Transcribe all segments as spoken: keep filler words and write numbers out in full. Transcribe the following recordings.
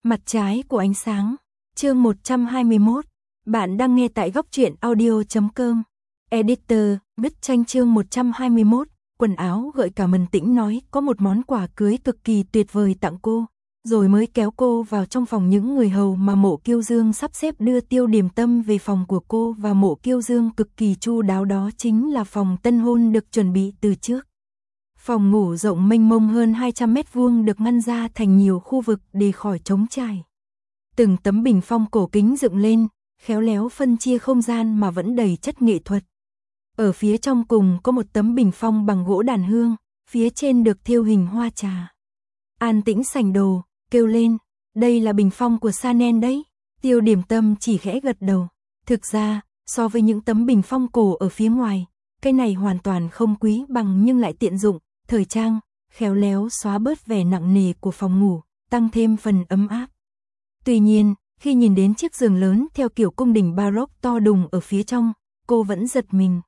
Mặt trái của ánh sáng. Chương một trăm hai mươi mốt. Bạn đang nghe tại góc truyện audio chấm com. Editor, Bích Tranh chương một trăm hai mươi mốt. Quần áo gợi cả Mần Tĩnh nói có một món quà cưới cực kỳ tuyệt vời tặng cô, rồi mới kéo cô vào trong phòng những người hầu mà Mộ Kiêu Dương sắp xếp đưa Tiêu Điềm Tâm về phòng của cô, và Mộ Kiêu Dương cực kỳ chu đáo, đó chính là phòng tân hôn được chuẩn bị từ trước. Phòng ngủ rộng mênh mông hơn hai trăm mét vuông được ngăn ra thành nhiều khu vực để khỏi trống trải. Từng tấm bình phong cổ kính dựng lên, khéo léo phân chia không gian mà vẫn đầy chất nghệ thuật. Ở phía trong cùng có một tấm bình phong bằng gỗ đàn hương, phía trên được thêu hình hoa trà. An Tĩnh sành đồ, kêu lên, đây là bình phong của Chanel đấy. Tiêu Điềm Tâm chỉ khẽ gật đầu. Thực ra, so với những tấm bình phong cổ ở phía ngoài, cái này hoàn toàn không quý bằng nhưng lại tiện dụng, thời trang, khéo léo xóa bớt vẻ nặng nề của phòng ngủ, tăng thêm phần ấm áp. Tuy nhiên, khi nhìn đến chiếc giường lớn theo kiểu cung đình Baroque to đùng ở phía trong, cô vẫn giật mình.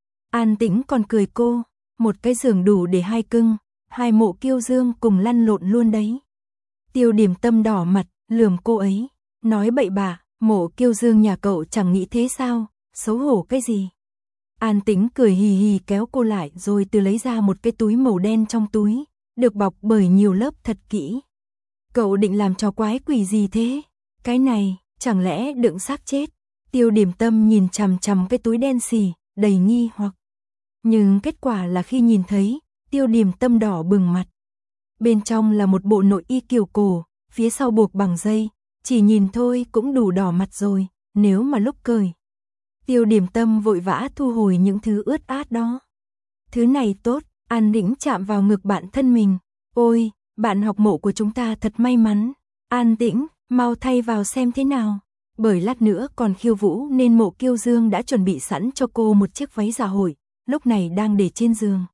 An Tĩnh còn cười cô, một cái giường đủ để hai cưng, hai Mộ Kiêu Dương cùng lăn lộn luôn đấy. Tiêu Điềm Tâm đỏ mặt, lườm cô ấy, nói bậy bạ, Mộ Kiêu Dương nhà cậu chẳng nghĩ thế sao, xấu hổ cái gì. An Tĩnh cười hì hì kéo cô lại rồi từ lấy ra một cái túi màu đen trong túi, được bọc bởi nhiều lớp thật kỹ. Cậu định làm trò quái quỷ gì thế? Cái này, chẳng lẽ đựng xác chết? Tiêu Điềm Tâm nhìn chằm chằm cái túi đen xì, đầy nghi hoặc. Nhưng kết quả là khi nhìn thấy, Tiêu Điềm Tâm đỏ bừng mặt. Bên trong là một bộ nội y kiều cổ, phía sau buộc bằng dây, chỉ nhìn thôi cũng đủ đỏ mặt rồi, nếu mà lúc cởi. Tiêu Điềm Tâm vội vã thu hồi những thứ ướt át đó. Thứ này tốt, An Tĩnh chạm vào ngực bạn thân mình. Ôi, bạn học Mộ của chúng ta thật may mắn. An Tĩnh, mau thay vào xem thế nào. Bởi lát nữa còn khiêu vũ nên Mộ Kiêu Dương đã chuẩn bị sẵn cho cô một chiếc váy dạ hội, lúc này đang để trên giường.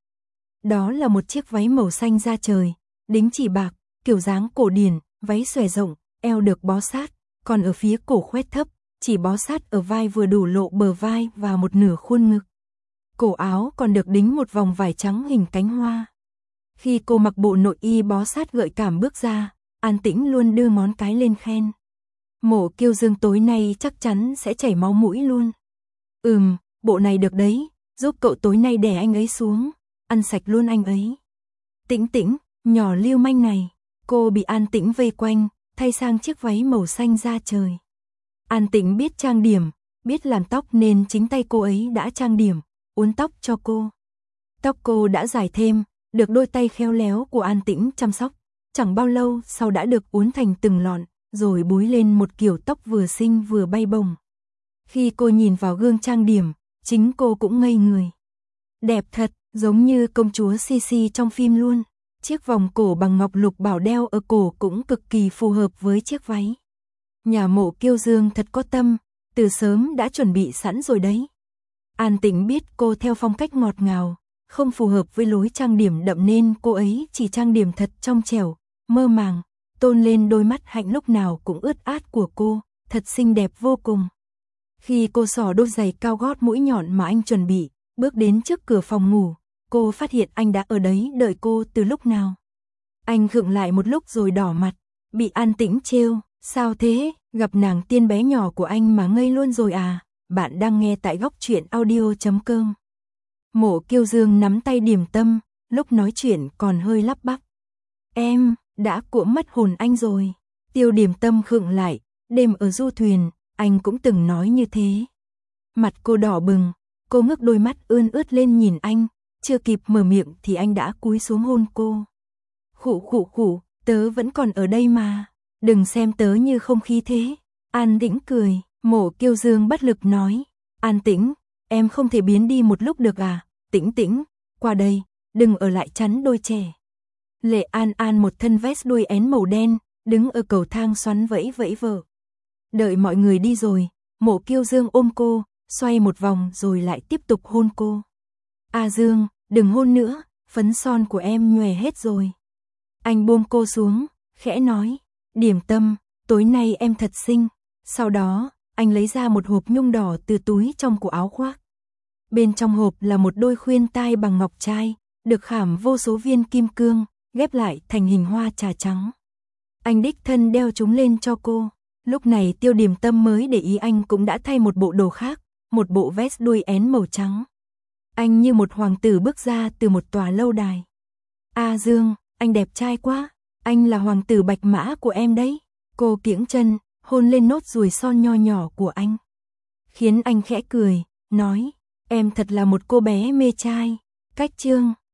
Đó là một chiếc váy màu xanh da trời, đính chỉ bạc, kiểu dáng cổ điển, váy xòe rộng, eo được bó sát, còn ở phía cổ khoét thấp, chỉ bó sát ở vai vừa đủ lộ bờ vai và một nửa khuôn ngực. Cổ áo còn được đính một vòng vải trắng hình cánh hoa. Khi cô mặc bộ nội y bó sát gợi cảm bước ra, An Tĩnh luôn đưa ngón cái lên khen. Mộ Kiêu Dương tối nay chắc chắn sẽ chảy máu mũi luôn. Ừm, bộ này được đấy, giúp cậu tối nay đè anh ấy xuống, ăn sạch luôn anh ấy. Tĩnh Tĩnh, nhỏ lưu manh này, cô bị An Tĩnh vây quanh, thay sang chiếc váy màu xanh da trời. An Tĩnh biết trang điểm, biết làm tóc nên chính tay cô ấy đã trang điểm, uốn tóc cho cô. Tóc cô đã dài thêm, được đôi tay khéo léo của An Tĩnh chăm sóc, chẳng bao lâu sau đã được uốn thành từng lọn, rồi búi lên một kiểu tóc vừa xinh vừa bay bổng. Khi cô nhìn vào gương trang điểm, chính cô cũng ngây người. Đẹp thật, giống như công chúa Sisi trong phim luôn. Chiếc vòng cổ bằng ngọc lục bảo đeo ở cổ cũng cực kỳ phù hợp với chiếc váy. Nhà Mộ Kiêu Dương thật có tâm, từ sớm đã chuẩn bị sẵn rồi đấy. An Tĩnh biết cô theo phong cách ngọt ngào, không phù hợp với lối trang điểm đậm nên cô ấy chỉ trang điểm thật trong trẻo, mơ màng, tôn lên đôi mắt hạnh lúc nào cũng ướt át của cô, thật xinh đẹp vô cùng. Khi cô xỏ đôi giày cao gót mũi nhọn mà anh chuẩn bị, bước đến trước cửa phòng ngủ, cô phát hiện anh đã ở đấy đợi cô từ lúc nào. Anh khựng lại một lúc rồi đỏ mặt, bị An Tĩnh trêu, sao thế, gặp nàng tiên bé nhỏ của anh mà ngây luôn rồi à. Bạn đang nghe tại góc truyện audio chấm com. Mộ Kiêu Dương nắm tay Điềm Tâm, lúc nói chuyện còn hơi lắp bắp. Em, đã cuỗm mất hồn anh rồi. Tiêu Điềm Tâm khựng lại, đêm ở du thuyền, anh cũng từng nói như thế. Mặt cô đỏ bừng, cô ngước đôi mắt ươn ướt lên nhìn anh, chưa kịp mở miệng thì anh đã cúi xuống hôn cô. Khụ khụ khụ, tớ vẫn còn ở đây mà, đừng xem tớ như không khí thế. An Tĩnh cười, Mộ Kiêu Dương bất lực nói, An Tĩnh, em không thể biến đi một lúc được à, Tĩnh Tĩnh, qua đây, đừng ở lại chắn đôi trẻ. Lệ An An một thân vest đuôi én màu đen, đứng ở cầu thang xoắn vẫy vẫy vờ. Đợi mọi người đi rồi, Mộ Kiêu Dương ôm cô, xoay một vòng rồi lại tiếp tục hôn cô. A Dương, đừng hôn nữa, phấn son của em nhòe hết rồi. Anh buông cô xuống, khẽ nói, Điềm Tâm, tối nay em thật xinh. Sau đó, anh lấy ra một hộp nhung đỏ từ túi trong của áo khoác. Bên trong hộp là một đôi khuyên tai bằng ngọc trai, được khảm vô số viên kim cương, ghép lại thành hình hoa trà trắng. Anh đích thân đeo chúng lên cho cô. Lúc này Tiêu Điềm Tâm mới để ý anh cũng đã thay một bộ đồ khác, một bộ vest đuôi én màu trắng. Anh như một hoàng tử bước ra từ một tòa lâu đài. A Dương, anh đẹp trai quá, anh là hoàng tử bạch mã của em đấy. Cô kiễng chân, hôn lên nốt ruồi son nho nhỏ của anh. Khiến anh khẽ cười, nói, em thật là một cô bé mê trai. Cách chương